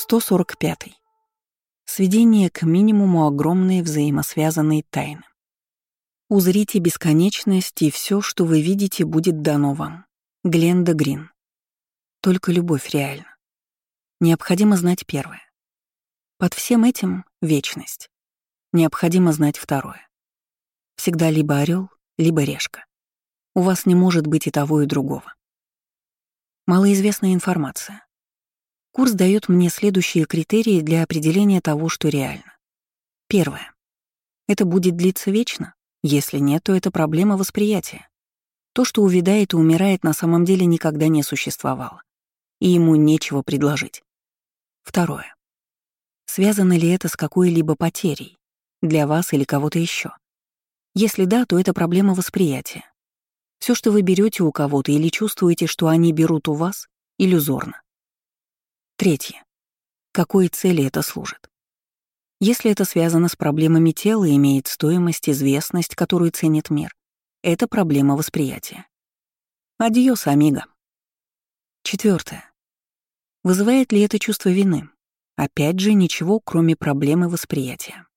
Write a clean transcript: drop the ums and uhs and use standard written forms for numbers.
145. Сведение к минимуму огромной взаимосвязанной тайны. Узрите бесконечность, и все, что вы видите, будет дано вам. Гленда Грин. Только любовь реальна. Необходимо знать первое. Под всем этим — вечность. Необходимо знать второе. Всегда либо орел, либо решка. У вас не может быть и того, и другого. Малоизвестная информация. Курс дает мне следующие критерии для определения того, что реально. Первое. Это будет длиться вечно? Если нет, то это проблема восприятия. То, что увядает и умирает, на самом деле никогда не существовало. И ему нечего предложить. Второе. Связано ли это с какой-либо потерей? Для вас или кого-то еще? Если да, то это проблема восприятия. Все, что вы берете у кого-то или чувствуете, что они берут у вас, иллюзорно. Третье. Какой цели это служит? Если это связано с проблемами тела и имеет стоимость, известность, которую ценит мир, это проблема восприятия. Адьос, амиго. Четвертое. Вызывает ли это чувство вины? Опять же, ничего, кроме проблемы восприятия.